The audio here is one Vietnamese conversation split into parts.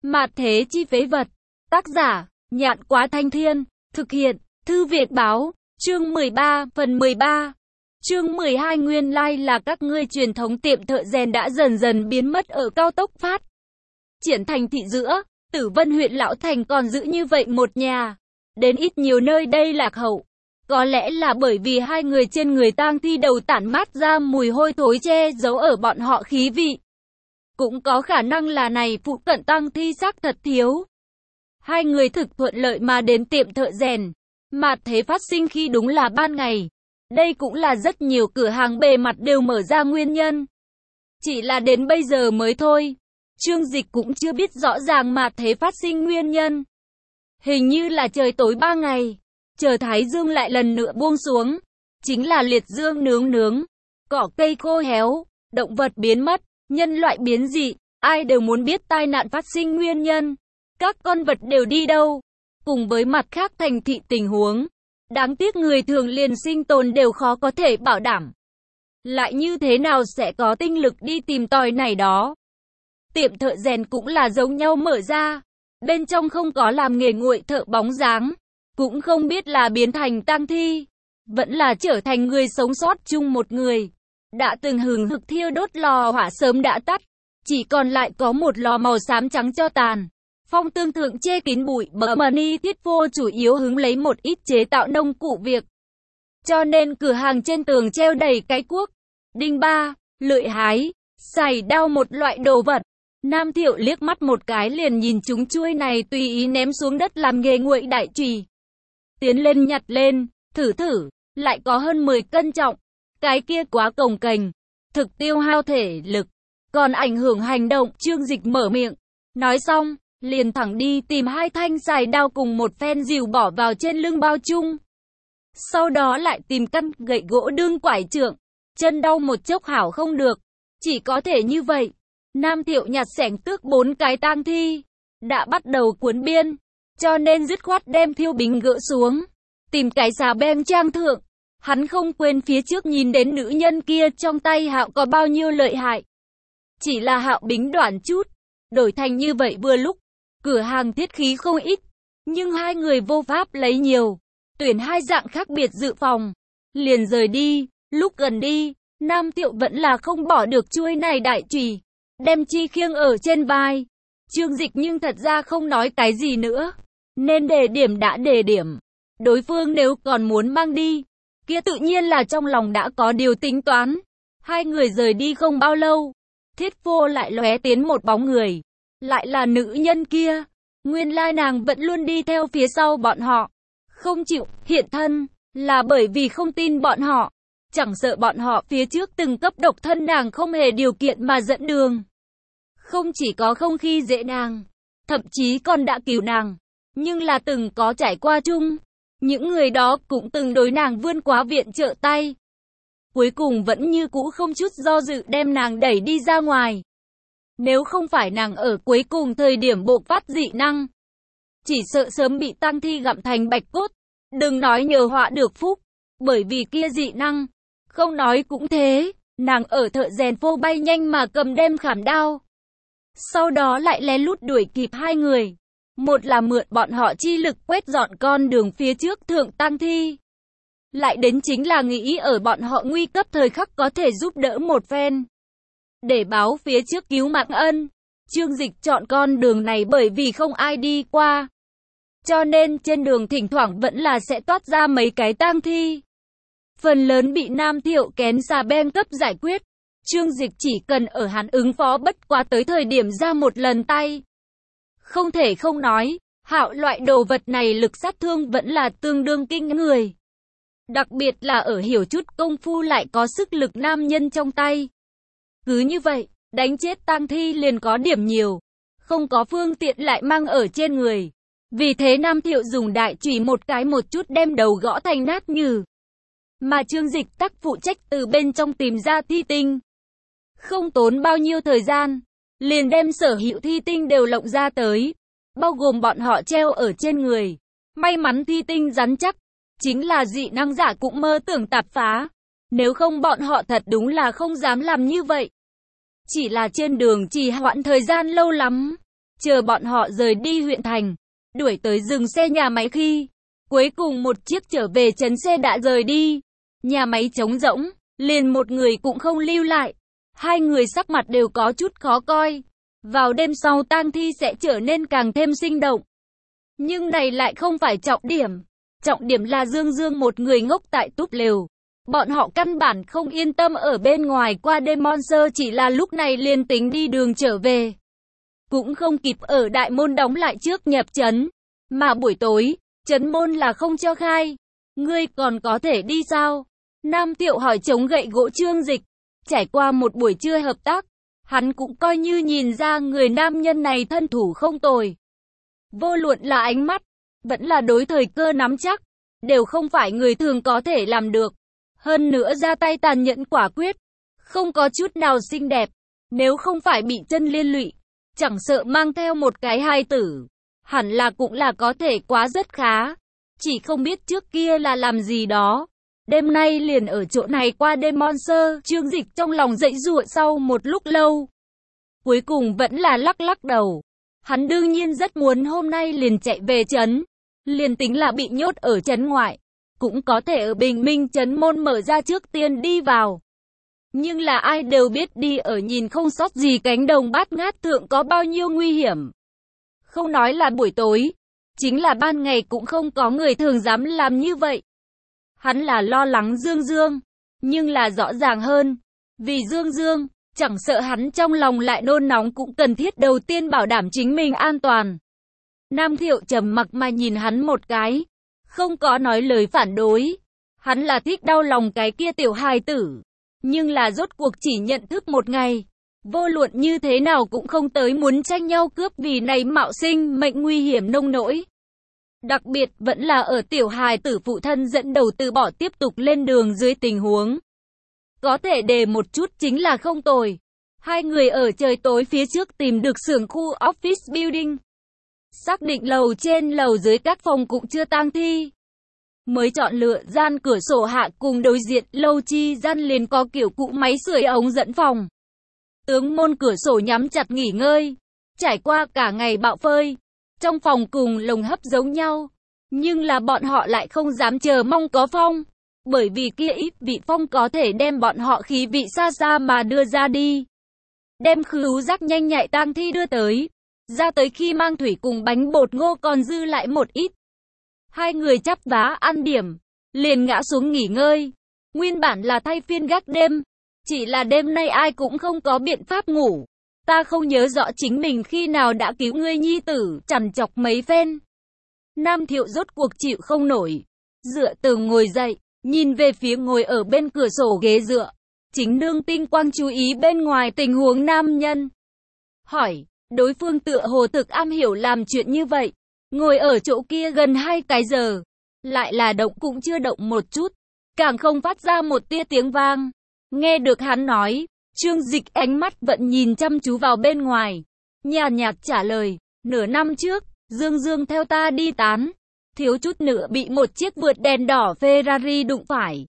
Mạt thế chi phế vật. Tác giả, Nhạn Quá Thanh Thiên. Thực hiện, Thư Việt Báo. Chương 13, phần 13. Chương 12 nguyên lai là các ngươi truyền thống tiệm thợ rèn đã dần dần biến mất ở cao tốc phát triển thành thị giữa. Tử Vân huyện Lão Thành còn giữ như vậy một nhà. Đến ít nhiều nơi đây lạc hậu. Có lẽ là bởi vì hai người trên người tang thi đầu tản mát ra mùi hôi thối che giấu ở bọn họ khí vị. Cũng có khả năng là này phụ cận tang thi xác thật thiếu. Hai người thực thuận lợi mà đến tiệm thợ rèn. Mạt thế phát sinh khi đúng là ban ngày. Đây cũng là rất nhiều cửa hàng bề mặt đều mở ra nguyên nhân. Chỉ là đến bây giờ mới thôi. Trương Dịch cũng chưa biết rõ ràng mạt thế phát sinh nguyên nhân. Hình như là trời tối 3 ngày. Chờ thái dương lại lần nữa buông xuống. Chính là liệt dương nướng. Cỏ cây khô héo. Động vật biến mất. Nhân loại biến dị. Ai đều muốn biết tai nạn phát sinh nguyên nhân. Các con vật đều đi đâu. Cùng với mặt khác thành thị tình huống. Đáng tiếc người thường liền sinh tồn đều khó có thể bảo đảm. Lại như thế nào sẽ có tinh lực đi tìm tòi này đó. Tiệm thợ rèn cũng là giống nhau mở ra. Bên trong không có làm nghề nguội thợ bóng dáng. Cũng không biết là biến thành tang thi. Vẫn là trở thành người sống sót chung một người. Đã từng hừng hực thiêu đốt lò hỏa sớm đã tắt. Chỉ còn lại có một lò màu xám trắng cho tàn. Phong tương thượng che kín bụi Bermani Thiết Phô chủ yếu hứng lấy một ít chế tạo nông cụ việc. Cho nên cửa hàng trên tường treo đầy cái cuốc, đinh ba, lưỡi hái, sày đao một loại đồ vật. Nam Thiệu liếc mắt một cái liền nhìn chúng chuôi này tùy ý ném xuống đất làm nghề nguội đại chùy. Tiến lên nhặt lên, thử, lại có hơn 10 cân trọng. Cái kia quá cồng kềnh, thực tiêu hao thể lực, còn ảnh hưởng hành động. Trương Dịch mở miệng, nói xong, liền thẳng đi tìm hai thanh sài đao cùng một phen rìu bỏ vào trên lưng bao chung. Sau đó lại tìm căn gậy gỗ đương quải trượng. Chân đau một chốc hảo không được. Chỉ có thể như vậy. Nam Thiệu nhặt xẻng tước 4 cái tang thi. Đã bắt đầu cuốn biên. Cho nên dứt khoát đem thiêu bính gỡ xuống. Tìm cái xà beng trang thượng. Hắn không quên phía trước nhìn đến nữ nhân kia trong tay Hạo có bao nhiêu lợi hại. Chỉ là Hạo bính đoạn chút. Đổi thành như vậy vừa lúc. Cửa hàng thiết khí không ít. Nhưng hai người vô pháp lấy nhiều. Tuyển hai dạng khác biệt dự phòng. Liền rời đi. Lúc gần đi, Nam Thiệu vẫn là không bỏ được chuôi này đại chùy. Đem chi khiêng ở trên vai. Trương Dịch nhưng thật ra không nói cái gì nữa. Nên đề điểm đã đề điểm. Đối phương nếu còn muốn mang đi, kia tự nhiên là trong lòng đã có điều tính toán. Hai người rời đi không bao lâu. Thiết Phô lại lóe tiến một bóng người. Lại là nữ nhân kia. Nguyên lai nàng vẫn luôn đi theo phía sau bọn họ. Không chịu hiện thân. Là bởi vì không tin bọn họ. Chẳng sợ bọn họ phía trước từng cấp độc thân nàng không hề điều kiện mà dẫn đường. Không chỉ có không khi dễ nàng. Thậm chí còn đã cứu nàng. Nhưng là từng có trải qua chung. Những người đó cũng từng đối nàng vươn quá viện trợ tay. Cuối cùng vẫn như cũ không chút do dự đem nàng đẩy đi ra ngoài. Nếu không phải nàng ở cuối cùng thời điểm bộc phát dị năng. Chỉ sợ sớm bị tang thi gặm thành bạch cốt. Đừng nói nhờ họa được phúc. Bởi vì kia dị năng. Không nói cũng thế. Nàng ở thợ rèn phô bay nhanh mà cầm đem khảm đao. Sau đó lại lén lút đuổi kịp hai người. Một là mượn bọn họ chi lực quét dọn con đường phía trước thượng tang thi. Lại đến chính là nghĩ ở bọn họ nguy cấp thời khắc có thể giúp đỡ một phen. Để báo phía trước cứu mạng ân. Trương Dịch chọn con đường này bởi vì không ai đi qua. Cho nên trên đường thỉnh thoảng vẫn là sẽ toát ra mấy cái tang thi. Phần lớn bị Nam Thiệu kén xà beng cấp giải quyết. Trương Dịch chỉ cần ở hắn ứng phó bất quá tới thời điểm ra một lần tay. Không thể không nói, Hạo loại đồ vật này lực sát thương vẫn là tương đương kinh người. Đặc biệt là ở hiểu chút công phu lại có sức lực nam nhân trong tay. Cứ như vậy, đánh chết tang thi liền có điểm nhiều. Không có phương tiện lại mang ở trên người. Vì thế Nam Thiệu dùng đại chùy một chút đem đầu gõ thành nát nhừ. Mà Trương Dịch tắc phụ trách từ bên trong tìm ra thi tinh. Không tốn bao nhiêu thời gian, liền đem sở hữu thi tinh đều lộng ra tới. Bao gồm bọn họ treo ở trên người. May mắn thi tinh rắn chắc. Chính là dị năng giả cũng mơ tưởng tạp phá. Nếu không bọn họ thật đúng là không dám làm như vậy. Chỉ là trên đường trì hoãn thời gian lâu lắm. chờ bọn họ rời đi huyện thành, đuổi tới dừng xe nhà máy khi cuối cùng một chiếc trở về trấn xe đã rời đi. Nhà máy trống rỗng, liền một người cũng không lưu lại. Hai người sắc mặt đều có chút khó coi. Vào đêm sau tang thi sẽ trở nên càng thêm sinh động. Nhưng này lại không phải trọng điểm. Trọng điểm là Dương Dương một người ngốc tại túp lều. Bọn họ căn bản không yên tâm ở bên ngoài qua đêm. Monster chỉ là lúc này liền tính đi đường trở về. Cũng không kịp ở đại môn đóng lại trước nhập trấn. Mà buổi tối, trấn môn là không cho khai. Ngươi còn có thể đi sao? Nam Thiệu hỏi chống gậy gỗ Trương Dịch. Trải qua một buổi trưa hợp tác, hắn cũng coi như nhìn ra người nam nhân này thân thủ không tồi. Vô luận là ánh mắt, vẫn là đối thời cơ nắm chắc, đều không phải người thường có thể làm được. Hơn nữa ra tay tàn nhẫn quả quyết, không có chút nào xinh đẹp. Nếu không phải bị chân liên lụy, chẳng sợ mang theo một cái hài tử, hẳn là cũng là có thể quá rất khá. Chỉ không biết trước kia là làm gì đó. Đêm nay liền ở chỗ này qua đêm. Monster, Trương Dịch trong lòng dậy dụa sau một lúc lâu. Cuối cùng vẫn là lắc lắc đầu. Hắn đương nhiên rất muốn hôm nay liền chạy về trấn. Liền tính là bị nhốt ở trấn ngoại, cũng có thể ở Bình Minh trấn môn mở ra trước tiên đi vào. Nhưng là ai đều biết đi ở nhìn không sót gì cánh đồng bát ngát thượng có bao nhiêu nguy hiểm. Không nói là buổi tối, chính là ban ngày cũng không có người thường dám làm như vậy. Hắn là lo lắng Dương Dương, nhưng là rõ ràng hơn, vì Dương Dương, chẳng sợ hắn trong lòng lại nôn nóng cũng cần thiết đầu tiên bảo đảm chính mình an toàn. Nam Thiệu trầm mặc mà nhìn hắn một cái, không có nói lời phản đối. Hắn là thích đau lòng cái kia tiểu hài tử, nhưng là rốt cuộc chỉ nhận thức một ngày. Vô luận như thế nào cũng không tới muốn tranh nhau cướp vì này mạo sinh mệnh nguy hiểm nông nỗi. Đặc biệt vẫn là ở tiểu hài tử phụ thân dẫn đầu từ bỏ tiếp tục lên đường dưới tình huống. Có thể đề một chút chính là không tồi. Hai người ở trời tối phía trước tìm được xưởng khu office building. Xác định lầu trên lầu dưới các phòng cũng chưa tang thi. Mới chọn lựa gian cửa sổ hạ cùng đối diện lầu chi gian liền có kiểu cụ máy sưởi ống dẫn phòng. Tướng môn cửa sổ nhắm chặt nghỉ ngơi. Trải qua cả ngày bạo phơi. Trong phòng cùng lồng hấp giống nhau, nhưng là bọn họ lại không dám chờ mong có phong, bởi vì kia ít vị phong có thể đem bọn họ khí vị xa xa mà đưa ra đi. Đem khứu giác nhanh nhạy tang thi đưa tới, ra tới khi mang thủy cùng bánh bột ngô còn dư lại một ít. Hai người chắp vá ăn điểm, liền ngã xuống nghỉ ngơi. Nguyên bản là thay phiên gác đêm, chỉ là đêm nay ai cũng không có biện pháp ngủ. Ta không nhớ rõ chính mình khi nào đã cứu ngươi nhi tử, chằn chọc mấy phen. Nam Thiệu rốt cuộc chịu không nổi. Dựa tường ngồi dậy, nhìn về phía ngồi ở bên cửa sổ ghế dựa. Chính nương tinh quang chú ý bên ngoài tình huống nam nhân. Hỏi, đối phương tựa hồ thực am hiểu làm chuyện như vậy. Ngồi ở chỗ kia gần 2 cái giờ. Lại là động cũng chưa động một chút. Càng không phát ra một tia tiếng vang. Nghe được hắn nói. Trương Dịch ánh mắt vẫn nhìn chăm chú vào bên ngoài. Nhàn nhạt trả lời, nửa năm trước, Dương Dương theo ta đi tán. Thiếu chút nữa bị một chiếc vượt đèn đỏ Ferrari đụng phải.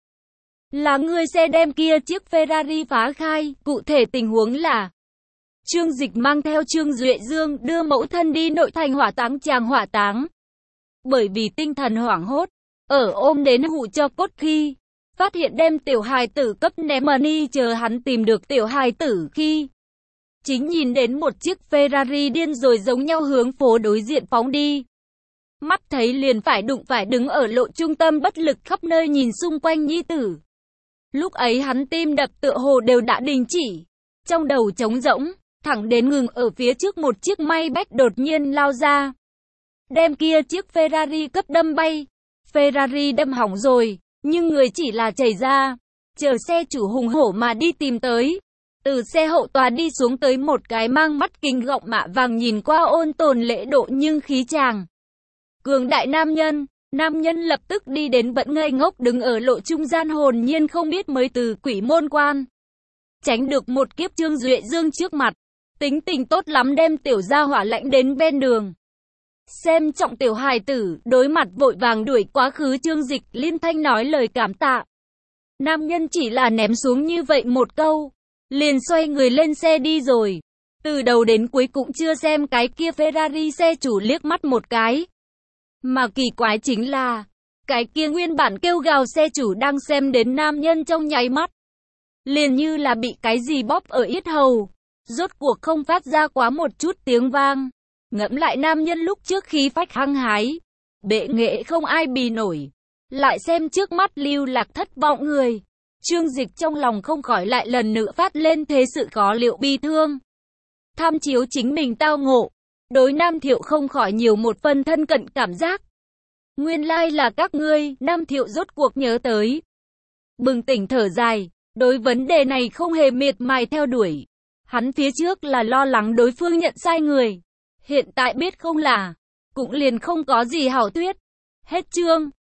Là ngươi xe đem kia chiếc Ferrari phá khai, cụ thể tình huống là Trương Dịch mang theo Trương Duệ Dương đưa mẫu thân đi nội thành hỏa táng chàng hỏa táng. Bởi vì tinh thần hoảng hốt, ở ôm đến hũ cho cốt khi phát hiện đem tiểu hài tử cấp ném money chờ hắn tìm được tiểu hài tử khi chính nhìn đến một chiếc Ferrari điên rồi giống nhau hướng phố đối diện phóng đi. Mắt thấy liền phải đụng phải đứng ở lộ trung tâm bất lực khắp nơi nhìn xung quanh nhi tử. Lúc ấy hắn tim đập tựa hồ đều đã đình chỉ. Trong đầu trống rỗng, thẳng đến ngừng ở phía trước một chiếc Maybach đột nhiên lao ra. Đem kia chiếc Ferrari cấp đâm bay. Ferrari đâm hỏng rồi. Nhưng người chỉ là chảy ra, chờ xe chủ hùng hổ mà đi tìm tới. Từ xe hậu tòa đi xuống tới một cái mang mắt kính gọng mạ vàng nhìn qua ôn tồn lễ độ nhưng khí chàng cường đại nam nhân lập tức đi đến vẫn ngây ngốc đứng ở lộ trung gian hồn nhiên không biết mới từ quỷ môn quan. Tránh được một kiếp Trương Duệ Dương trước mặt, tính tình tốt lắm đem tiểu gia hỏa lãnh đến bên đường. Xem trọng tiểu hài tử, đối mặt vội vàng đuổi quá khứ Trương Dịch liên thanh nói lời cảm tạ. Nam nhân chỉ là ném xuống như vậy một câu, liền xoay người lên xe đi rồi. từ đầu đến cuối cũng chưa xem cái kia Ferrari xe chủ liếc mắt một cái. Mà kỳ quái chính là, cái kia nguyên bản kêu gào xe chủ đang xem đến nam nhân trong nháy mắt. Liền như là bị cái gì bóp ở yết hầu, rốt cuộc không phát ra quá một chút tiếng vang. Ngẫm lại nam nhân lúc trước khí phách hăng hái, bệ nghệ không ai bì nổi. Lại xem trước mắt lưu lạc thất vọng người. Trương Dịch trong lòng không khỏi lại lần nữa phát lên thế sự khó liệu bi thương. Tham chiếu chính mình tao ngộ, đối Nam Thiệu không khỏi nhiều một phần thân cận cảm giác. Nguyên lai là các ngươi, Nam Thiệu rốt cuộc nhớ tới. Bừng tỉnh thở dài, đối vấn đề này không hề miệt mài theo đuổi. Hắn phía trước là lo lắng đối phương nhận sai người. Hiện tại biết không là, cũng liền không có gì hảo thuyết. Hết chương.